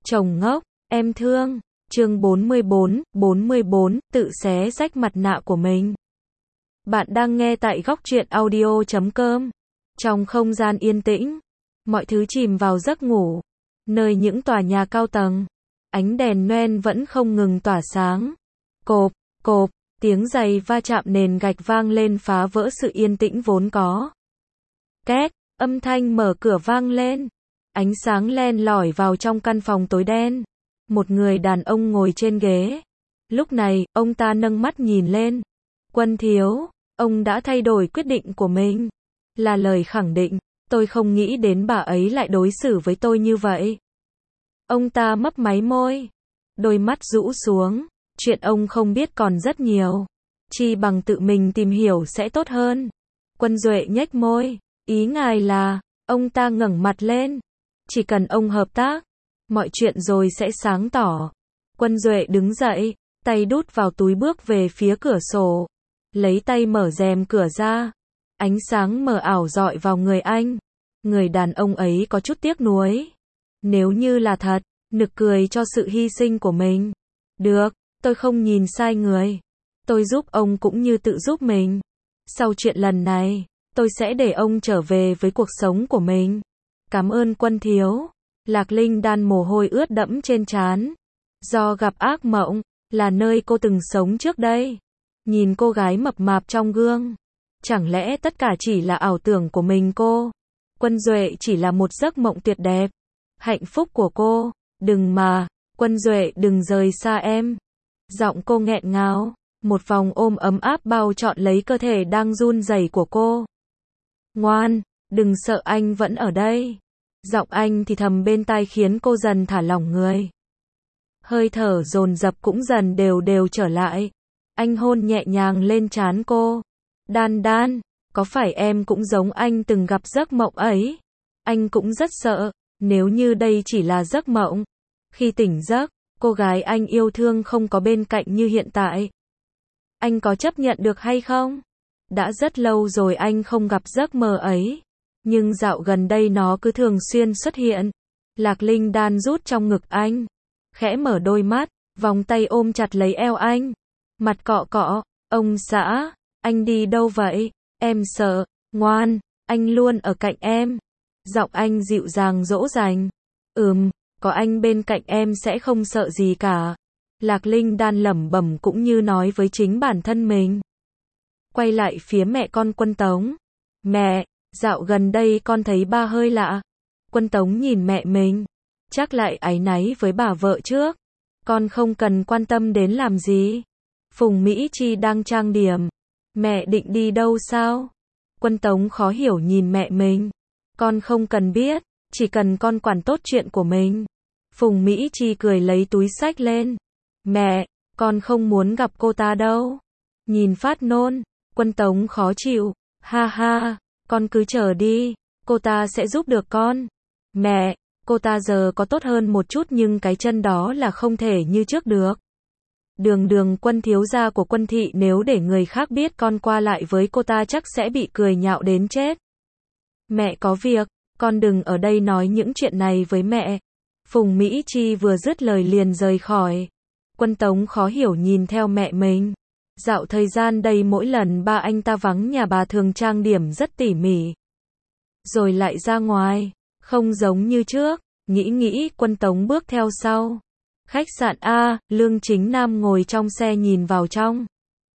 Chồng ngốc, em thương. Chương 44, tự xé rách mặt nạ của mình. Bạn đang nghe tại góc truyện audio.com. Trong không gian yên tĩnh, mọi thứ chìm vào giấc ngủ. Nơi những tòa nhà cao tầng, ánh đèn neon vẫn không ngừng tỏa sáng. Cộp, cộp, tiếng giày va chạm nền gạch vang lên phá vỡ sự yên tĩnh vốn có. Két, âm thanh mở cửa vang lên. Ánh sáng len lỏi vào trong căn phòng tối đen. Một người đàn ông ngồi trên ghế. Lúc này, ông ta nâng mắt nhìn lên. Quân thiếu, ông đã thay đổi quyết định của mình. Là lời khẳng định, tôi không nghĩ đến bà ấy lại đối xử với tôi như vậy. Ông ta mấp máy môi. Đôi mắt rũ xuống. Chuyện ông không biết còn rất nhiều. Chi bằng tự mình tìm hiểu sẽ tốt hơn. Quân Duệ nhếch môi. Ý ngài là, ông ta ngẩng mặt lên. Chỉ cần ông hợp tác, mọi chuyện rồi sẽ sáng tỏ. Quân Duệ đứng dậy, tay đút vào túi bước về phía cửa sổ. Lấy tay mở rèm cửa ra. Ánh sáng mờ ảo dọi vào người anh. Người đàn ông ấy có chút tiếc nuối. Nếu như là thật, nực cười cho sự hy sinh của mình. Được, tôi không nhìn sai người. Tôi giúp ông cũng như tự giúp mình. Sau chuyện lần này, tôi sẽ để ông trở về với cuộc sống của mình. Cảm ơn Quân thiếu. Lạc Linh Đan mồ hôi ướt đẫm trên trán. Do gặp ác mộng, là nơi cô từng sống trước đây. Nhìn cô gái mập mạp trong gương. Chẳng lẽ tất cả chỉ là ảo tưởng của mình cô? Quân Duệ chỉ là một giấc mộng tuyệt đẹp. Hạnh phúc của cô. Đừng mà, Quân Duệ đừng rời xa em. Giọng cô nghẹn ngào. Một vòng ôm ấm áp bao trọn lấy cơ thể đang run rẩy của cô. Ngoan, đừng sợ, anh vẫn ở đây. Giọng anh thì thầm bên tai khiến cô dần thả lỏng người. Hơi thở dồn dập cũng dần đều đều trở lại. Anh hôn nhẹ nhàng lên trán cô. Đan Đan, có phải em cũng giống anh từng gặp giấc mộng ấy? Anh cũng rất sợ, nếu như đây chỉ là giấc mộng. Khi tỉnh giấc, cô gái anh yêu thương không có bên cạnh như hiện tại. Anh có chấp nhận được hay không? Đã rất lâu rồi anh không gặp giấc mơ ấy. Nhưng dạo gần đây nó cứ thường xuyên xuất hiện. Lạc Linh Đan rút trong ngực anh. Khẽ mở đôi mắt, vòng tay ôm chặt lấy eo anh. Mặt cọ cọ, ông xã, anh đi đâu vậy? Em sợ, ngoan, anh luôn ở cạnh em. Giọng anh dịu dàng dỗ dành. Có anh bên cạnh em sẽ không sợ gì cả. Lạc Linh Đan lẩm bẩm cũng như nói với chính bản thân mình. Quay lại phía mẹ con Quân Tống. Mẹ, dạo gần đây con thấy ba hơi lạ. Quân Tống nhìn mẹ mình. Chắc lại áy náy với bà vợ trước. Con không cần quan tâm đến làm gì. Phùng Mỹ Chi đang trang điểm. Mẹ định đi đâu sao? Quân Tống khó hiểu nhìn mẹ mình. Con không cần biết, chỉ cần con quản tốt chuyện của mình. Phùng Mỹ Chi cười lấy túi xách lên. Mẹ, con không muốn gặp cô ta đâu. Nhìn phát nôn, Quân Tống khó chịu. Ha ha, con cứ chờ đi, cô ta sẽ giúp được con. Mẹ, cô ta giờ có tốt hơn một chút nhưng cái chân đó là không thể như trước được. Đường Quân thiếu gia của Quân thị nếu để người khác biết con qua lại với cô ta chắc sẽ bị cười nhạo đến chết. Mẹ có việc, con đừng ở đây nói những chuyện này với mẹ. Phùng Mỹ Chi vừa dứt lời liền rời khỏi. Quân Tống khó hiểu nhìn theo mẹ mình. Dạo thời gian đây mỗi lần ba anh ta vắng nhà bà thường trang điểm rất tỉ mỉ. Rồi lại ra ngoài, không giống như trước. Nghĩ Quân Tống bước theo sau. Khách sạn A, Lương Chính Nam ngồi trong xe nhìn vào trong.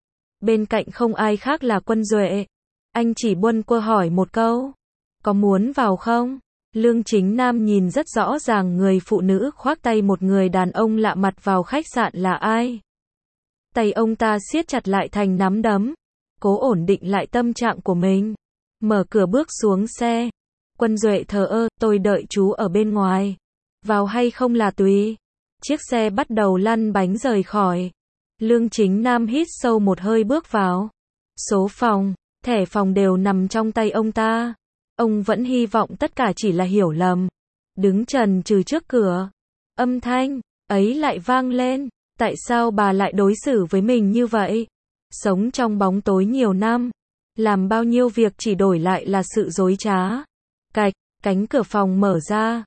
Bên cạnh không ai khác là Quân Duệ. Anh chỉ buôn quơ hỏi một câu. Có muốn vào không? Lương Chính Nam nhìn rất rõ ràng người phụ nữ khoác tay một người đàn ông lạ mặt vào khách sạn là ai. Tay ông ta siết chặt lại thành nắm đấm. Cố ổn định lại tâm trạng của mình. Mở cửa bước xuống xe. Quân Duệ thờ ơ, tôi đợi chú ở bên ngoài. Vào hay không là tùy. Chiếc xe bắt đầu lăn bánh rời khỏi. Lương Chính Nam hít sâu một hơi bước vào. Số phòng, thẻ phòng đều nằm trong tay ông ta. Ông vẫn hy vọng tất cả chỉ là hiểu lầm. Đứng chần chừ trước cửa. Âm thanh ấy lại vang lên. Tại sao bà lại đối xử với mình như vậy? Sống trong bóng tối nhiều năm. Làm bao nhiêu việc chỉ đổi lại là sự dối trá. Cạch, cánh cửa phòng mở ra.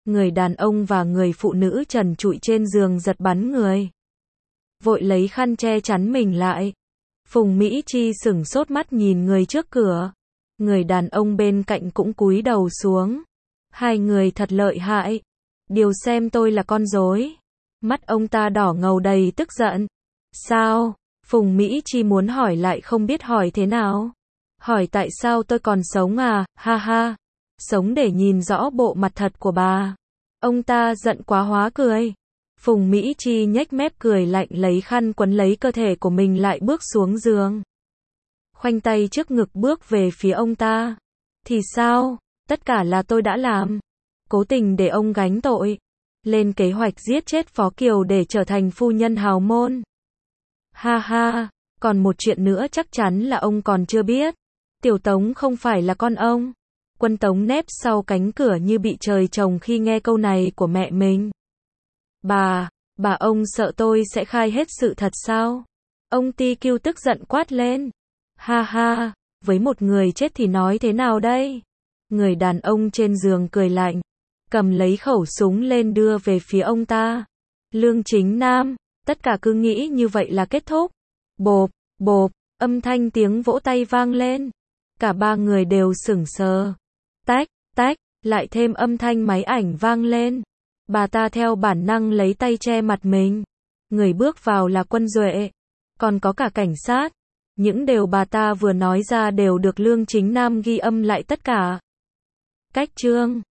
Người đàn ông và người phụ nữ trần trụi trên giường giật bắn người. Vội lấy khăn che chắn mình lại. Phùng Mỹ Chi sửng sốt mắt nhìn người trước cửa. Người đàn ông bên cạnh cũng cúi đầu xuống. Hai người thật lợi hại. Điều xem tôi là con rối. Mắt ông ta đỏ ngầu đầy tức giận. Sao? Phùng Mỹ Chi muốn hỏi lại không biết hỏi thế nào. Hỏi tại sao tôi còn sống à, ha ha. Sống để nhìn rõ bộ mặt thật của bà. Ông ta giận quá hóa cười. Phùng Mỹ Chi nhếch mép cười lạnh lấy khăn quấn lấy cơ thể của mình lại bước xuống giường. Khoanh tay trước ngực bước về phía ông ta. Thì sao? Tất cả là tôi đã làm. Cố tình để ông gánh tội. Lên kế hoạch giết chết Phó Kiều để trở thành phu nhân hào môn. Ha ha, còn một chuyện nữa chắc chắn là ông còn chưa biết. Tiểu Tống không phải là con ông. Quân Tống nép sau cánh cửa như bị trời trồng khi nghe câu này của mẹ mình. Bà ông sợ tôi sẽ khai hết sự thật sao? Ông Ti Kiêu tức giận quát lên. Ha ha, với một người chết thì nói thế nào đây? Người đàn ông trên giường cười lạnh, cầm lấy khẩu súng lên đưa về phía ông ta. Lương Chính Nam, tất cả cứ nghĩ như vậy là kết thúc. Bộp, bộp, âm thanh tiếng vỗ tay vang lên. Cả ba người đều sững sờ. Tách, tách, lại thêm âm thanh máy ảnh vang lên. Bà ta theo bản năng lấy tay che mặt mình. Người bước vào là Quân Duệ, còn có cả cảnh sát. Những điều bà ta vừa nói ra đều được Lương Chính Nam ghi âm lại tất cả. Cách chương